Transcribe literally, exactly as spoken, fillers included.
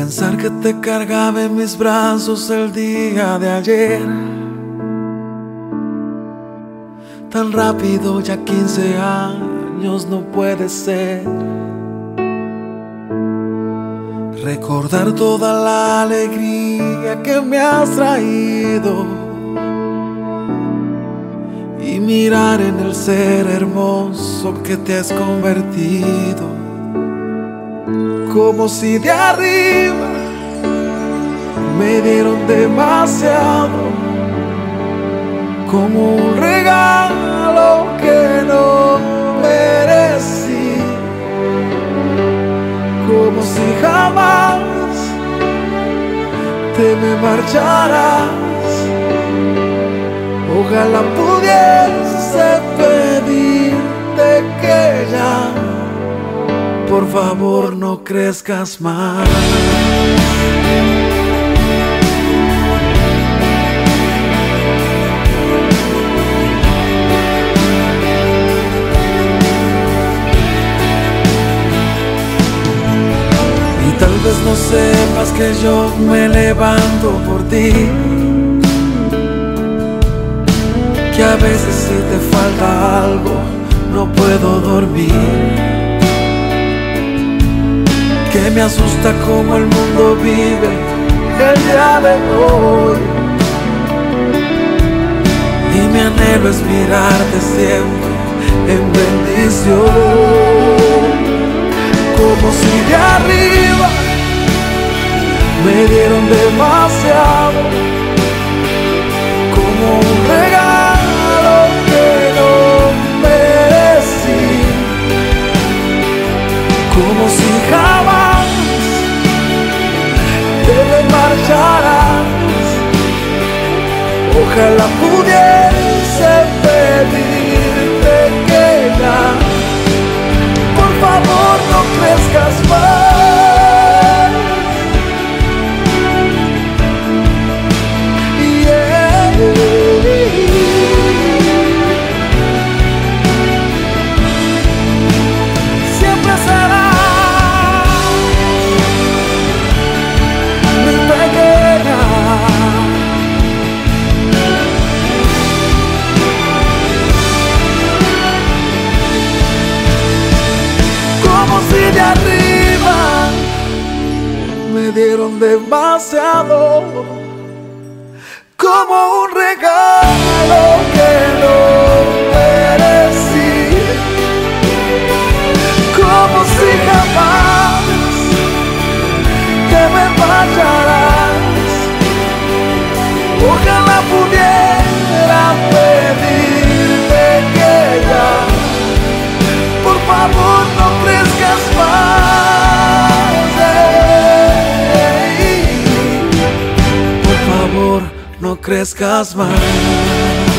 Pensar que te cargaba en mis brazos el día de ayer, tan rápido, ya quince años no puede ser. Recordar toda la alegría que me has traído y mirar en el ser hermoso que te has convertido, como si de arriba me dieron demasiado, como un regalo que no merecí, como si jamás te me marcharas. Ojalá pudiese pedirte que ya, por favor, no crezcas más. Y tal vez no sepas que yo me levanto por ti, que a veces si te falta algo no puedo dormir, que me asusta cómo el mundo vive el día de hoy, y mi anhelo es mirarte siempre en bendición, como si de arriba me dieron demasiado, como un regalo que no merecí, como si jamás te me marcharás. Ojalá pudiese pedirte que ya, por favor, no crezcas más. Yeah. Siempre será mi pequeña, como si de arriba me dieron demasiado, como un regalo que no merecí, como si jamás te me marcharás. Ojalá pudiera pedirte que ya, por favor, no crezcas más. Ey. Por favor, no crezcas más.